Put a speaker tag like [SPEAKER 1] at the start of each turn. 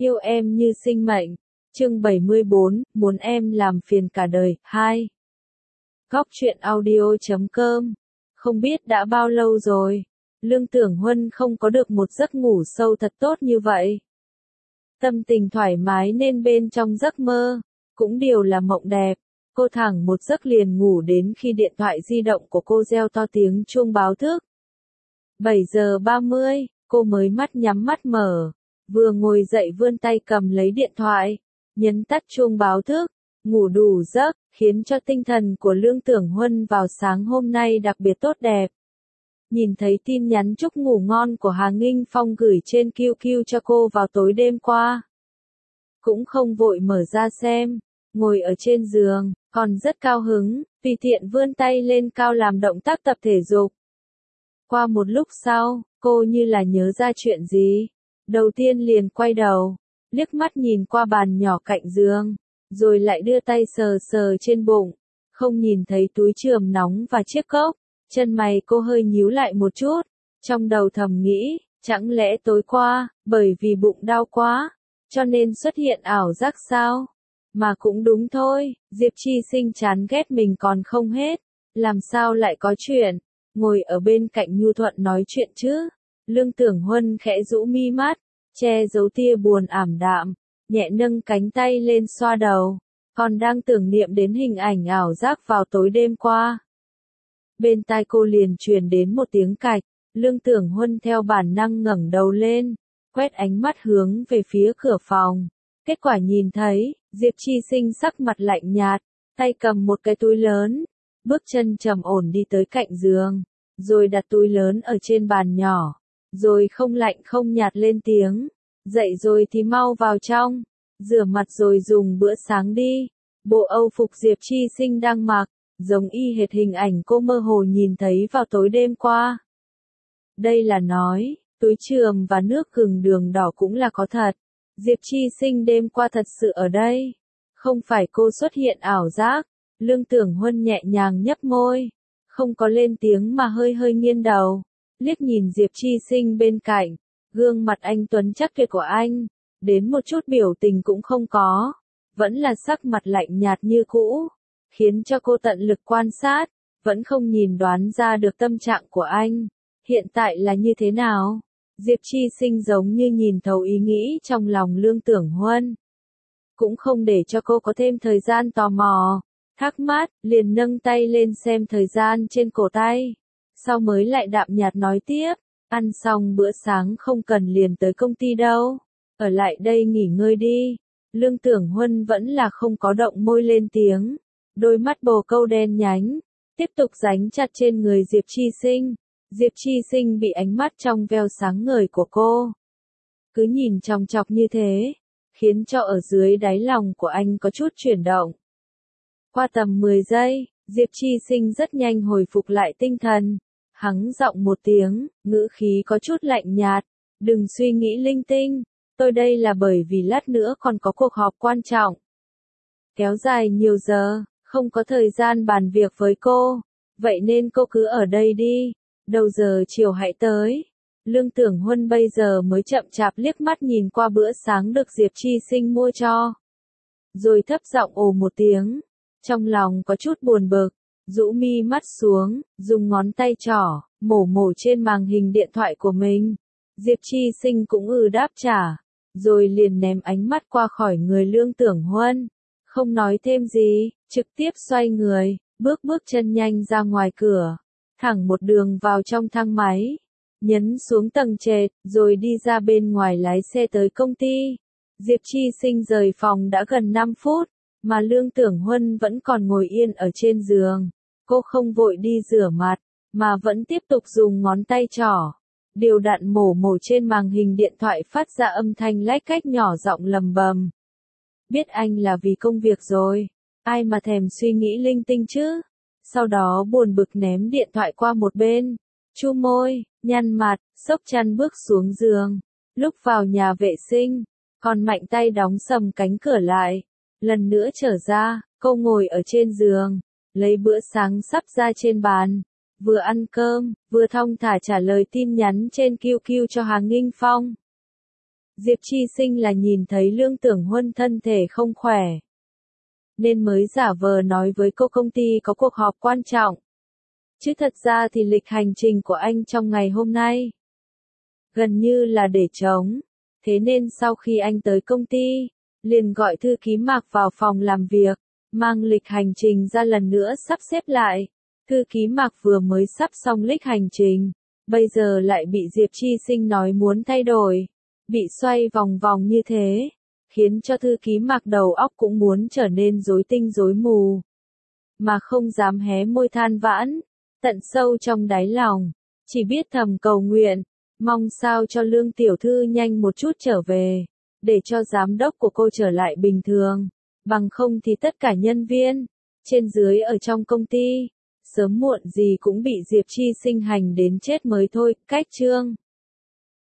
[SPEAKER 1] Yêu em như sinh mệnh. Chương 74, muốn em làm phiền cả đời. 2. Góc truyện audio.com. Không biết đã bao lâu rồi, Lương Tưởng Huân không có được một giấc ngủ sâu thật tốt như vậy. Tâm tình thoải mái nên bên trong giấc mơ, cũng đều là mộng đẹp. Cô thẳng một giấc liền ngủ đến khi điện thoại di động của cô reo to tiếng chuông báo thức. 7 giờ 30, cô mới nhắm mắt mở. Vừa ngồi dậy vươn tay cầm lấy điện thoại, nhấn tắt chuông báo thức, ngủ đủ giấc, khiến cho tinh thần của Lương Tưởng Huân vào sáng hôm nay đặc biệt tốt đẹp. Nhìn thấy tin nhắn chúc ngủ ngon của Hà Nghinh Phong gửi trên QQ cho cô vào tối đêm qua. Cũng không vội mở ra xem, ngồi ở trên giường, còn rất cao hứng, tùy tiện vươn tay lên cao làm động tác tập thể dục. Qua một lúc sau, cô như là nhớ ra chuyện gì. Đầu tiên liền quay đầu, liếc mắt nhìn qua bàn nhỏ cạnh giường, rồi lại đưa tay sờ sờ trên bụng, không nhìn thấy túi chườm nóng và chiếc cốc, chân mày cô hơi nhíu lại một chút, trong đầu thầm nghĩ, chẳng lẽ tối qua, bởi vì bụng đau quá, cho nên xuất hiện ảo giác sao? Mà cũng đúng thôi, Diệp Chi Sinh chán ghét mình còn không hết, làm sao lại có chuyện, ngồi ở bên cạnh nhu thuận nói chuyện chứ? Lương Tưởng Huân khẽ rũ mi mắt, che giấu tia buồn ảm đạm, nhẹ nâng cánh tay lên xoa đầu, còn đang tưởng niệm đến hình ảnh ảo giác vào tối đêm qua. Bên tai cô liền truyền đến một tiếng cạch, Lương Tưởng Huân theo bản năng ngẩng đầu lên, quét ánh mắt hướng về phía cửa phòng. Kết quả nhìn thấy, Diệp Chi Sinh sắc mặt lạnh nhạt, tay cầm một cái túi lớn, bước chân trầm ổn đi tới cạnh giường, rồi đặt túi lớn ở trên bàn nhỏ. Rồi không lạnh không nhạt lên tiếng, dậy rồi thì mau vào trong, rửa mặt rồi dùng bữa sáng đi. Bộ Âu phục Diệp Chi Sinh đang mặc, giống y hệt hình ảnh cô mơ hồ nhìn thấy vào tối đêm qua. Đây là nói, túi chườm và nước gừng đường đỏ cũng là có thật. Diệp Chi Sinh đêm qua thật sự ở đây, không phải cô xuất hiện ảo giác. Lương Tưởng Huân nhẹ nhàng nhấp môi, không có lên tiếng mà hơi hơi nghiêng đầu. Liếc nhìn Diệp Chi Sinh bên cạnh, gương mặt anh tuấn chắc tuyệt của anh, đến một chút biểu tình cũng không có, vẫn là sắc mặt lạnh nhạt như cũ, khiến cho cô tận lực quan sát, vẫn không nhìn đoán ra được tâm trạng của anh, hiện tại là như thế nào. Diệp Chi Sinh giống như nhìn thấu ý nghĩ trong lòng Lương Tưởng Huân, cũng không để cho cô có thêm thời gian tò mò, thắc mắc, liền nâng tay lên xem thời gian trên cổ tay. Sau mới lại đạm nhạt nói tiếp, ăn xong bữa sáng không cần liền tới công ty đâu, ở lại đây nghỉ ngơi đi. Lương Tưởng Huân vẫn là không có động môi lên tiếng, đôi mắt bồ câu đen nhánh, tiếp tục dánh chặt trên người Diệp Chi Sinh. Diệp Chi Sinh bị ánh mắt trong veo sáng ngời của cô, cứ nhìn chòng chọc như thế, khiến cho ở dưới đáy lòng của anh có chút chuyển động. Qua tầm 10 giây, Diệp Chi Sinh rất nhanh hồi phục lại tinh thần. Hắng giọng một tiếng, ngữ khí có chút lạnh nhạt, đừng suy nghĩ linh tinh, tôi đây là bởi vì lát nữa còn có cuộc họp quan trọng. Kéo dài nhiều giờ, không có thời gian bàn việc với cô, vậy nên cô cứ ở đây đi, đầu giờ chiều hãy tới. Lương Tưởng Huân bây giờ mới chậm chạp liếc mắt nhìn qua bữa sáng được Diệp Chi Sinh mua cho. Rồi thấp giọng ồ một tiếng, trong lòng có chút buồn bực. Rũ mi mắt xuống, dùng ngón tay trỏ, mổ trên màn hình điện thoại của mình. Diệp Chi Sinh cũng đáp trả, rồi liền ném ánh mắt qua khỏi người Lương Tưởng Huân. Không nói thêm gì, trực tiếp xoay người, bước chân nhanh ra ngoài cửa, thẳng một đường vào trong thang máy, nhấn xuống tầng trệt, rồi đi ra bên ngoài lái xe tới công ty. Diệp Chi Sinh rời phòng đã gần 5 phút, mà Lương Tưởng Huân vẫn còn ngồi yên ở trên giường. Cô không vội đi rửa mặt, mà vẫn tiếp tục dùng ngón tay trỏ, đều đặn mổ trên màn hình điện thoại phát ra âm thanh lách cách nhỏ giọng lầm bầm. Biết anh là vì công việc rồi, ai mà thèm suy nghĩ linh tinh chứ. Sau đó buồn bực ném điện thoại qua một bên, chu môi, nhăn mặt, xốc chăn bước xuống giường. Lúc vào nhà vệ sinh, còn mạnh tay đóng sầm cánh cửa lại. Lần nữa trở ra, cô ngồi ở trên giường, lấy bữa sáng sắp ra trên bàn, vừa ăn cơm, vừa thong thả trả lời tin nhắn trên QQ cho Hà Nghinh Phong. Diệp Chi Sinh là nhìn thấy Lương Tưởng Huân thân thể không khỏe, nên mới giả vờ nói với cô công ty có cuộc họp quan trọng. Chứ thật ra thì lịch hành trình của anh trong ngày hôm nay gần như là để trống. Thế nên sau khi anh tới công ty, liền gọi thư ký Mạc vào phòng làm việc, mang lịch hành trình ra lần nữa sắp xếp lại. Thư ký Mạc vừa mới sắp xong lịch hành trình, bây giờ lại bị Diệp Chi Sinh nói muốn thay đổi, bị xoay vòng vòng như thế, khiến cho thư ký Mạc đầu óc cũng muốn trở nên rối tinh rối mù, mà không dám hé môi than vãn, tận sâu trong đáy lòng, chỉ biết thầm cầu nguyện, mong sao cho Lương tiểu thư nhanh một chút trở về, để cho giám đốc của cô trở lại bình thường, bằng không thì tất cả nhân viên trên dưới ở trong công ty sớm muộn gì cũng bị Diệp Chi Sinh hành đến chết mới thôi. Cách chương